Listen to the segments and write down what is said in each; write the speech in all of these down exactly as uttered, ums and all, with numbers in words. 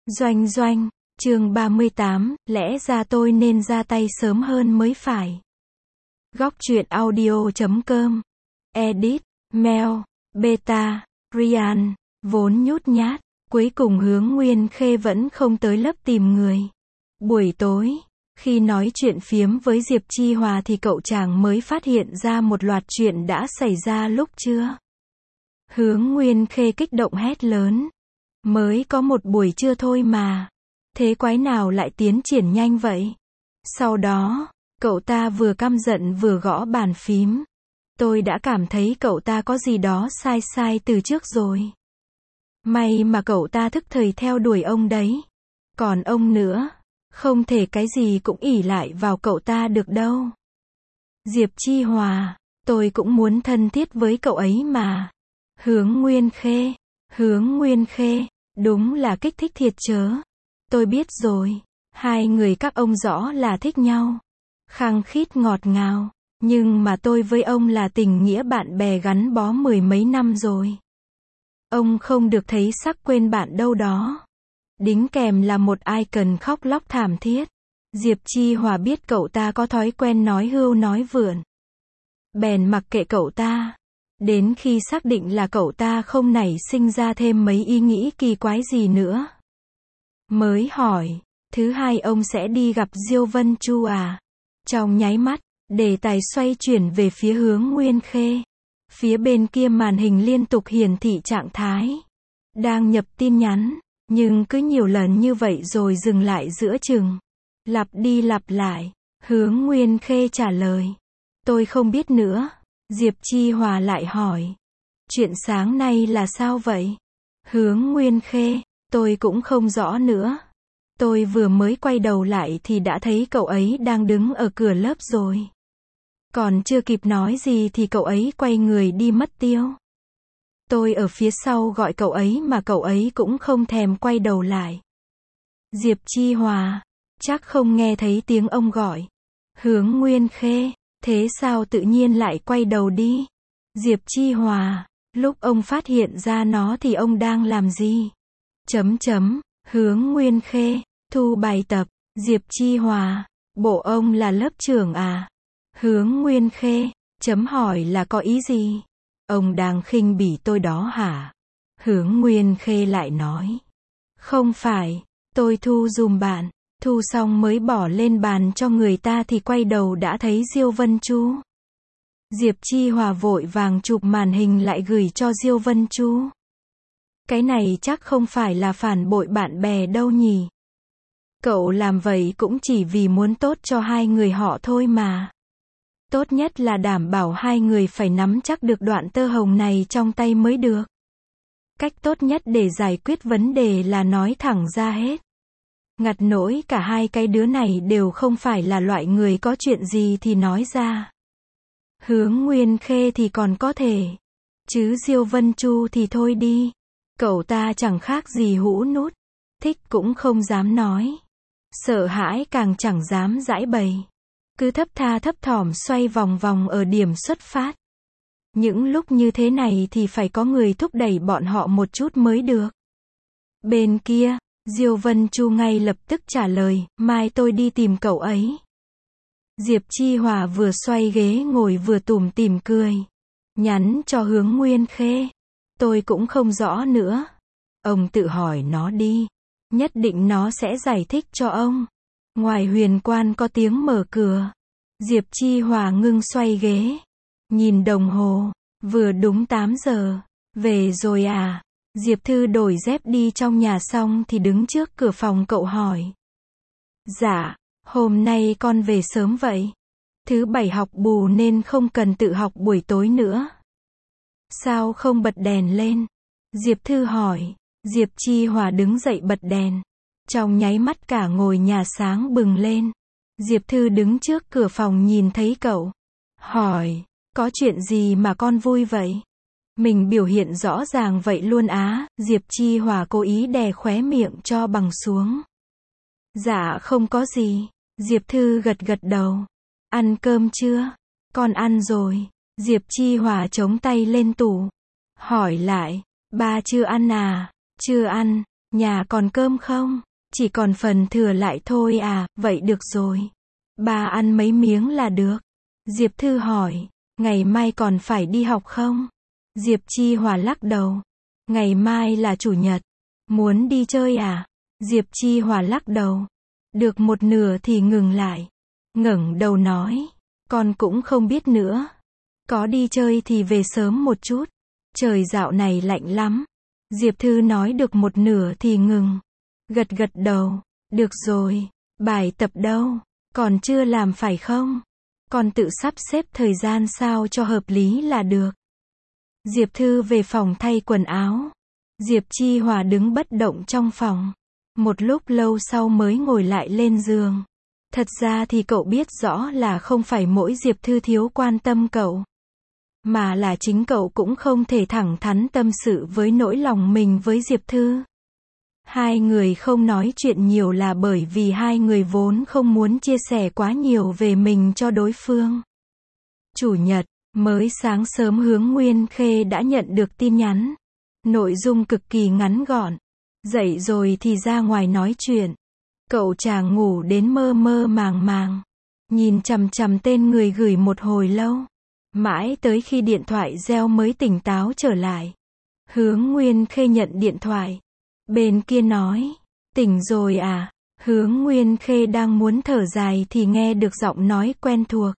Doanh doanh, chương ba mươi tám, lẽ ra tôi nên ra tay sớm hơn mới phải. Góc truyện audio chấm com. Edit, Mel, Beta, Ryan, vốn nhút nhát, cuối cùng Hướng Nguyên Khê vẫn không tới lớp tìm người. Buổi tối, khi nói chuyện phiếm với Diệp Chi Hòa thì cậu chàng mới phát hiện ra một loạt chuyện đã xảy ra lúc trưa. Hướng Nguyên Khê kích động hét lớn. Mới có một buổi trưa thôi mà. Thế quái nào lại tiến triển nhanh vậy? Sau đó, cậu ta vừa căm giận vừa gõ bàn phím. Tôi đã cảm thấy cậu ta có gì đó sai sai từ trước rồi. May mà cậu ta thức thời theo đuổi ông đấy. Còn ông nữa, không thể cái gì cũng ỷ lại vào cậu ta được đâu. Diệp Chi Hòa, tôi cũng muốn thân thiết với cậu ấy mà. Hướng Nguyên Khê, Hướng Nguyên Khê, đúng là kích thích thiệt chớ. Tôi biết rồi, hai người các ông rõ là thích nhau. Khăng khít ngọt ngào, nhưng mà tôi với ông là tình nghĩa bạn bè gắn bó mười mấy năm rồi. Ông không được thấy sắc quên bạn đâu đó. Đính kèm là một icon khóc lóc thảm thiết. Diệp Chi Hòa biết cậu ta có thói quen nói hưu nói vượn. Bèn mặc kệ cậu ta. Đến khi xác định là cậu ta không nảy sinh ra thêm mấy ý nghĩ kỳ quái gì nữa. Mới hỏi, thứ hai ông sẽ đi gặp Diêu Vân Chu à? Trong nháy mắt, đề tài xoay chuyển về phía Hướng Nguyên Khê. Phía bên kia màn hình liên tục hiển thị trạng thái. Đang nhập tin nhắn, nhưng cứ nhiều lần như vậy rồi dừng lại giữa chừng. Lặp đi lặp lại, Hướng Nguyên Khê trả lời. Tôi không biết nữa. Diệp Chi Hòa lại hỏi. Chuyện sáng nay là sao vậy? Hướng Nguyên Khê, tôi cũng không rõ nữa. Tôi vừa mới quay đầu lại thì đã thấy cậu ấy đang đứng ở cửa lớp rồi. Còn chưa kịp nói gì thì cậu ấy quay người đi mất tiêu. Tôi ở phía sau gọi cậu ấy mà cậu ấy cũng không thèm quay đầu lại. Diệp Chi Hòa, chắc không nghe thấy tiếng ông gọi. Hướng Nguyên Khê, thế sao tự nhiên lại quay đầu đi? Diệp Chi Hòa, lúc ông phát hiện ra nó thì ông đang làm gì? Chấm chấm, Hướng Nguyên Khê, thu bài tập. Diệp Chi Hòa, bộ ông là lớp trưởng à? Hướng Nguyên Khê, chấm hỏi là có ý gì? Ông đang khinh bỉ tôi đó hả? Hướng Nguyên Khê lại nói. Không phải, tôi thu dùm bạn. Thu xong mới bỏ lên bàn cho người ta thì quay đầu đã thấy Diêu Vân Chu. Diệp Chi Hòa vội vàng chụp màn hình lại gửi cho Diêu Vân Chu. Cái này chắc không phải là phản bội bạn bè đâu nhỉ? Cậu làm vậy cũng chỉ vì muốn tốt cho hai người họ thôi mà. Tốt nhất là đảm bảo hai người phải nắm chắc được đoạn tơ hồng này trong tay mới được. Cách tốt nhất để giải quyết vấn đề là nói thẳng ra hết. Ngặt nỗi cả hai cái đứa này đều không phải là loại người có chuyện gì thì nói ra. Hướng Nguyên Khê thì còn có thể. Chứ Diêu Vân Chu thì thôi đi. Cậu ta chẳng khác gì hũ nút. Thích cũng không dám nói. Sợ hãi càng chẳng dám giãi bày. Cứ thấp tha thấp thỏm xoay vòng vòng ở điểm xuất phát. Những lúc như thế này thì phải có người thúc đẩy bọn họ một chút mới được. Bên kia, Diêu Vân Chu ngay lập tức trả lời, mai tôi đi tìm cậu ấy. Diệp Chi Hòa vừa xoay ghế ngồi vừa tủm tỉm cười. Nhắn cho Hướng Nguyên Khê. Tôi cũng không rõ nữa. Ông tự hỏi nó đi. Nhất định nó sẽ giải thích cho ông. Ngoài huyền quan có tiếng mở cửa. Diệp Chi Hòa ngưng xoay ghế. Nhìn đồng hồ. Vừa đúng tám giờ. Về rồi à? Diệp Thư đổi dép đi trong nhà xong thì đứng trước cửa phòng cậu hỏi. Dạ, hôm nay con về sớm vậy. Thứ bảy học bù nên không cần tự học buổi tối nữa. Sao không bật đèn lên? Diệp Thư hỏi. Diệp Chi Hòa đứng dậy bật đèn. Trong nháy mắt cả ngôi nhà sáng bừng lên. Diệp Thư đứng trước cửa phòng nhìn thấy cậu. Hỏi, có chuyện gì mà con vui vậy? Mình biểu hiện rõ ràng vậy luôn á? Diệp Chi Hòa cố ý đè khóe miệng cho bằng xuống. Dạ không có gì. Diệp Thư gật gật đầu. Ăn cơm chưa? Con ăn rồi. Diệp Chi Hòa chống tay lên tủ. Hỏi lại, ba chưa ăn à? Chưa ăn. Nhà còn cơm không? Chỉ còn phần thừa lại thôi à, vậy được rồi. Bà ăn mấy miếng là được. Diệp Thư hỏi, ngày mai còn phải đi học không? Diệp Chi Hòa lắc đầu. Ngày mai là chủ nhật. Muốn đi chơi à? Diệp Chi Hòa lắc đầu. Được một nửa thì ngừng lại. Ngẩng đầu nói, con cũng không biết nữa. Có đi chơi thì về sớm một chút. Trời dạo này lạnh lắm. Diệp Thư nói được một nửa thì ngừng. Gật gật đầu. Được rồi. Bài tập đâu? Còn chưa làm phải không? Con tự sắp xếp thời gian sao cho hợp lý là được. Diệp Thư về phòng thay quần áo. Diệp Chi Hòa đứng bất động trong phòng. Một lúc lâu sau mới ngồi lại lên giường. Thật ra thì cậu biết rõ là không phải mỗi Diệp Thư thiếu quan tâm cậu. Mà là chính cậu cũng không thể thẳng thắn tâm sự với nỗi lòng mình với Diệp Thư. Hai người không nói chuyện nhiều là bởi vì hai người vốn không muốn chia sẻ quá nhiều về mình cho đối phương. Chủ nhật, mới sáng sớm Hướng Nguyên Khê đã nhận được tin nhắn. Nội dung cực kỳ ngắn gọn. Dậy rồi thì ra ngoài nói chuyện. Cậu chàng ngủ đến mơ mơ màng màng. Nhìn chằm chằm tên người gửi một hồi lâu. Mãi tới khi điện thoại reo mới tỉnh táo trở lại. Hướng Nguyên Khê nhận điện thoại. Bên kia nói, tỉnh rồi à? Hướng Nguyên Khê đang muốn thở dài thì nghe được giọng nói quen thuộc.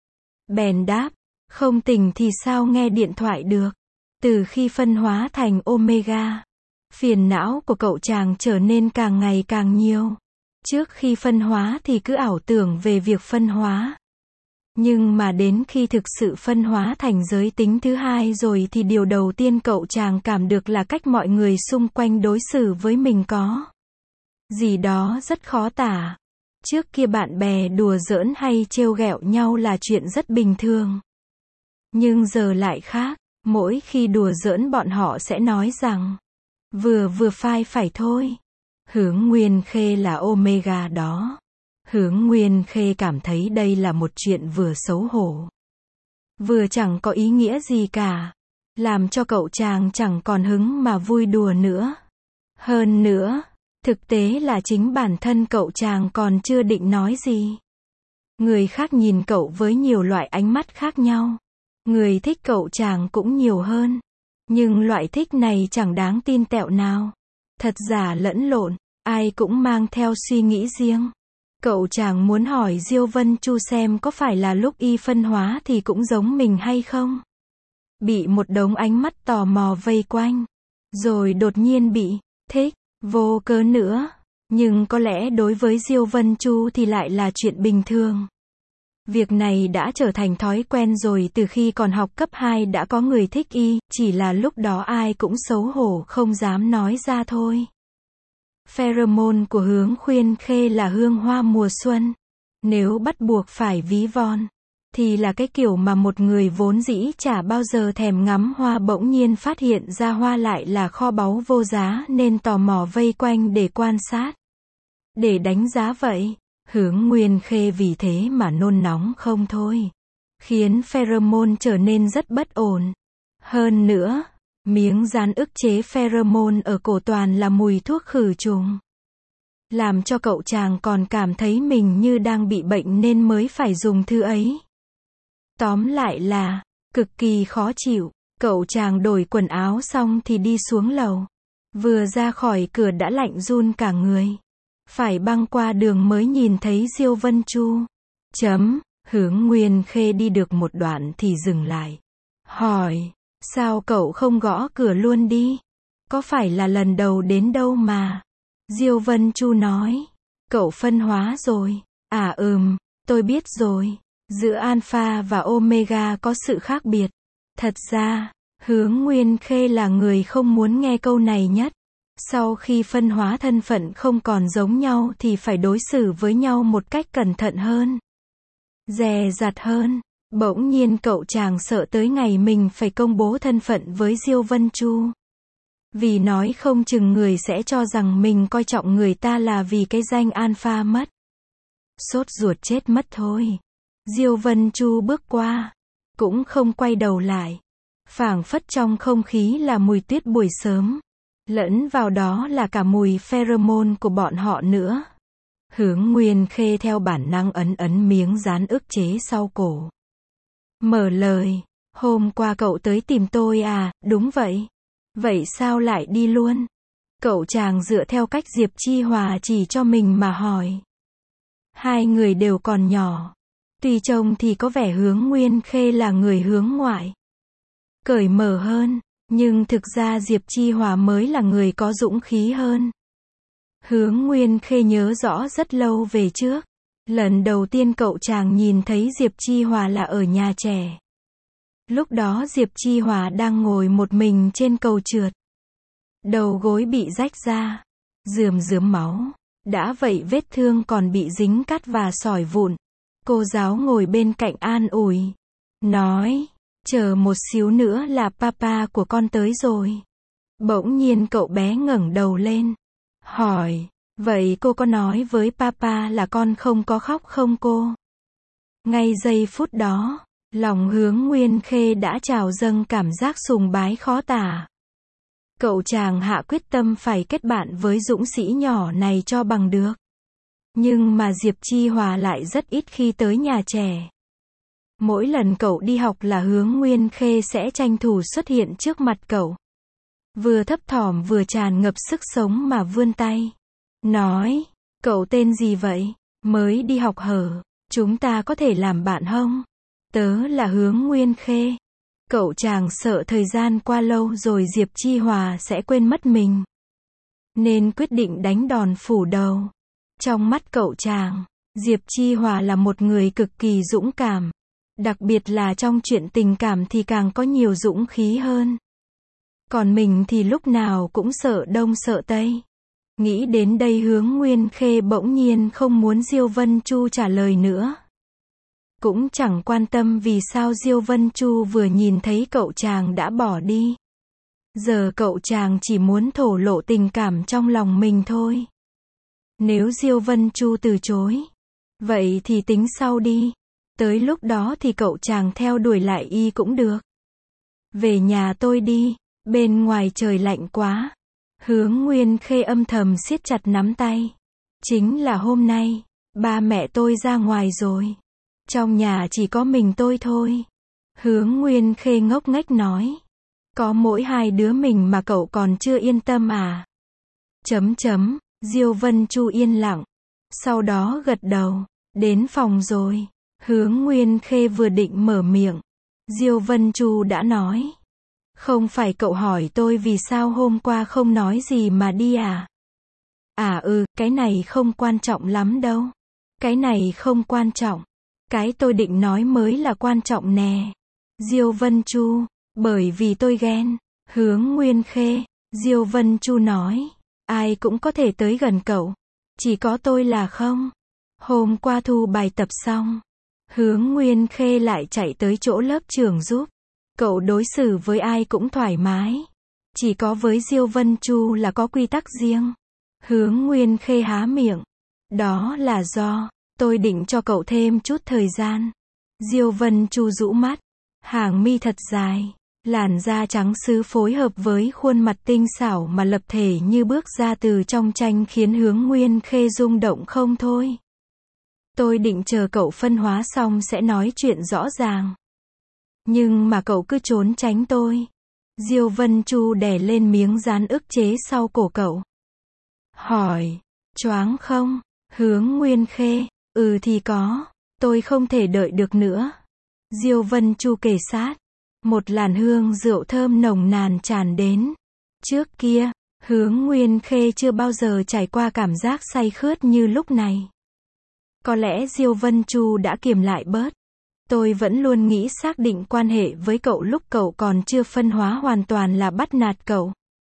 Bèn đáp, không tỉnh thì sao nghe điện thoại được. Từ khi phân hóa thành Omega, phiền não của cậu chàng trở nên càng ngày càng nhiều. Trước khi phân hóa thì cứ ảo tưởng về việc phân hóa. Nhưng mà đến khi thực sự phân hóa thành giới tính thứ hai rồi thì điều đầu tiên cậu chàng cảm được là cách mọi người xung quanh đối xử với mình có gì đó rất khó tả. Trước kia bạn bè đùa giỡn hay trêu ghẹo nhau là chuyện rất bình thường. Nhưng giờ lại khác, mỗi khi đùa giỡn bọn họ sẽ nói rằng vừa vừa phai phải thôi. Hướng Nguyên Khê là Omega đó. Hướng Nguyên Khê cảm thấy đây là một chuyện vừa xấu hổ, vừa chẳng có ý nghĩa gì cả, làm cho cậu chàng chẳng còn hứng mà vui đùa nữa. Hơn nữa, thực tế là chính bản thân cậu chàng còn chưa định nói gì. Người khác nhìn cậu với nhiều loại ánh mắt khác nhau. Người thích cậu chàng cũng nhiều hơn. Nhưng loại thích này chẳng đáng tin tẹo nào. Thật giả lẫn lộn, ai cũng mang theo suy nghĩ riêng. Cậu chàng muốn hỏi Diêu Vân Chu xem có phải là lúc y phân hóa thì cũng giống mình hay không. Bị một đống ánh mắt tò mò vây quanh. Rồi đột nhiên bị thích, vô cớ nữa. Nhưng có lẽ đối với Diêu Vân Chu thì lại là chuyện bình thường. Việc này đã trở thành thói quen rồi, từ khi còn học cấp hai đã có người thích y, chỉ là lúc đó ai cũng xấu hổ không dám nói ra thôi. Pheromone của Hướng Khuyên Khê là hương hoa mùa xuân. Nếu bắt buộc phải ví von, thì là cái kiểu mà một người vốn dĩ chả bao giờ thèm ngắm hoa bỗng nhiên phát hiện ra hoa lại là kho báu vô giá nên tò mò vây quanh để quan sát, để đánh giá vậy. Hướng Nguyên Khê vì thế mà nôn nóng không thôi, khiến pheromone trở nên rất bất ổn. Hơn nữa, miếng dán ức chế pheromone ở cổ toàn là mùi thuốc khử trùng, làm cho cậu chàng còn cảm thấy mình như đang bị bệnh nên mới phải dùng thứ ấy. Tóm lại là cực kỳ khó chịu. Cậu chàng đổi quần áo xong thì đi xuống lầu. Vừa ra khỏi cửa đã lạnh run cả người. Phải băng qua đường mới nhìn thấy Diêu Vân Chu. Chấm, Hướng Nguyên Khê đi được một đoạn thì dừng lại. Hỏi, sao cậu không gõ cửa luôn đi? Có phải là lần đầu đến đâu mà? Diêu Vân Chu nói, cậu phân hóa rồi. À ừm, tôi biết rồi. Giữa Alpha và Omega có sự khác biệt. Thật ra, Hướng Nguyên Khê là người không muốn nghe câu này nhất. Sau khi phân hóa thân phận không còn giống nhau thì phải đối xử với nhau một cách cẩn thận hơn, dè dặt hơn. Bỗng nhiên cậu chàng sợ tới ngày mình phải công bố thân phận với Diêu Vân Chu. Vì nói không chừng người sẽ cho rằng mình coi trọng người ta là vì cái danh Alpha mất. Sốt ruột chết mất thôi. Diêu Vân Chu bước qua, cũng không quay đầu lại. Phảng phất trong không khí là mùi tuyết buổi sớm. Lẫn vào đó là cả mùi pheromone của bọn họ nữa. Hướng Nguyên Khê theo bản năng ấn ấn miếng dán ức chế sau cổ. Mở lời, hôm qua cậu tới tìm tôi à, đúng vậy. Vậy sao lại đi luôn? Cậu chàng dựa theo cách Diệp Chi Hòa chỉ cho mình mà hỏi. Hai người đều còn nhỏ. Tuy trông thì có vẻ Hướng Nguyên Khê là người hướng ngoại, cởi mở hơn, nhưng thực ra Diệp Chi Hòa mới là người có dũng khí hơn. Hướng Nguyên Khê nhớ rõ rất lâu về trước. Lần đầu tiên cậu chàng nhìn thấy Diệp Chi Hòa là ở nhà trẻ. Lúc đó Diệp Chi Hòa đang ngồi một mình trên cầu trượt. Đầu gối bị rách ra, rườm rớm máu. Đã vậy vết thương còn bị dính cát và sỏi vụn. Cô giáo ngồi bên cạnh an ủi. Nói, chờ một xíu nữa là papa của con tới rồi. Bỗng nhiên cậu bé ngẩng đầu lên. Hỏi, vậy cô có nói với papa là con không có khóc không cô? Ngay giây phút đó, lòng Hướng Nguyên Khê đã trào dâng cảm giác sùng bái khó tả. Cậu chàng hạ quyết tâm phải kết bạn với dũng sĩ nhỏ này cho bằng được. Nhưng mà Diệp Chi Hòa lại rất ít khi tới nhà trẻ. Mỗi lần cậu đi học là Hướng Nguyên Khê sẽ tranh thủ xuất hiện trước mặt cậu. Vừa thấp thỏm vừa tràn ngập sức sống mà vươn tay. Nói, cậu tên gì vậy? Mới đi học hở? Chúng ta có thể làm bạn không? Tớ là Hướng Nguyên Khê. Cậu chàng sợ thời gian qua lâu rồi Diệp Chi Hòa sẽ quên mất mình, nên quyết định đánh đòn phủ đầu. Trong mắt cậu chàng, Diệp Chi Hòa là một người cực kỳ dũng cảm. Đặc biệt là trong chuyện tình cảm thì càng có nhiều dũng khí hơn. Còn mình thì lúc nào cũng sợ đông sợ tây. Nghĩ đến đây Hướng Nguyên Khê bỗng nhiên không muốn Diêu Vân Chu trả lời nữa. Cũng chẳng quan tâm vì sao Diêu Vân Chu vừa nhìn thấy cậu chàng đã bỏ đi. Giờ cậu chàng chỉ muốn thổ lộ tình cảm trong lòng mình thôi. Nếu Diêu Vân Chu từ chối, vậy thì tính sau đi. Tới lúc đó thì cậu chàng theo đuổi lại y cũng được. Về nhà tôi đi, bên ngoài trời lạnh quá. Hướng Nguyên Khê âm thầm siết chặt nắm tay. Chính là hôm nay, ba mẹ tôi ra ngoài rồi. Trong nhà chỉ có mình tôi thôi. Hướng Nguyên Khê ngốc nghếch nói. Có mỗi hai đứa mình mà cậu còn chưa yên tâm à? Chấm chấm, Diêu Vân Chu yên lặng. Sau đó gật đầu. Đến phòng rồi. Hướng Nguyên Khê vừa định mở miệng. Diêu Vân Chu đã nói. Không phải cậu hỏi tôi vì sao hôm qua không nói gì mà đi à? À ừ, cái này không quan trọng lắm đâu. Cái này không quan trọng. Cái tôi định nói mới là quan trọng nè. Diêu Vân Chu, bởi vì tôi ghen. Hướng Nguyên Khê, Diêu Vân Chu nói. Ai cũng có thể tới gần cậu. Chỉ có tôi là không. Hôm qua thu bài tập xong, Hướng Nguyên Khê lại chạy tới chỗ lớp trưởng giúp. Cậu đối xử với ai cũng thoải mái. Chỉ có với Diêu Vân Chu là có quy tắc riêng. Hướng Nguyên Khê há miệng. Đó là do tôi định cho cậu thêm chút thời gian. Diêu Vân Chu rũ mắt. Hàng mi thật dài. Làn da trắng sứ phối hợp với khuôn mặt tinh xảo mà lập thể như bước ra từ trong tranh khiến Hướng Nguyên Khê rung động không thôi. Tôi định chờ cậu phân hóa xong sẽ nói chuyện rõ ràng. Nhưng mà cậu cứ trốn tránh tôi. Diêu Vân Chu đè lên miếng dán ức chế sau cổ cậu. Hỏi, choáng không? Hướng Nguyên Khê, ừ thì có. Tôi không thể đợi được nữa. Diêu Vân Chu kề sát. Một làn hương rượu thơm nồng nàn tràn đến. Trước kia, Hướng Nguyên Khê chưa bao giờ trải qua cảm giác say khướt như lúc này. Có lẽ Diêu Vân Chu đã kiềm lại bớt. Tôi vẫn luôn nghĩ xác định quan hệ với cậu lúc cậu còn chưa phân hóa hoàn toàn là bắt nạt cậu.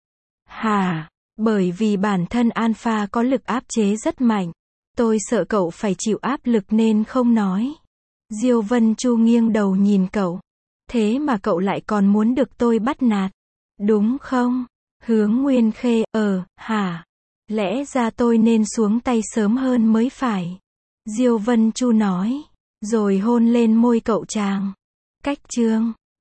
Hà, bởi vì bản thân alpha có lực áp chế rất mạnh. Tôi sợ cậu phải chịu áp lực nên không nói. Diêu Vân Chu nghiêng đầu nhìn cậu. Thế mà cậu lại còn muốn được tôi bắt nạt. Đúng không? Hướng Nguyên Khê, ờ, hả? Lẽ ra tôi nên xuống tay sớm hơn mới phải. Diêu Vân Chu nói. Rồi hôn lên môi cậu chàng. Cách chương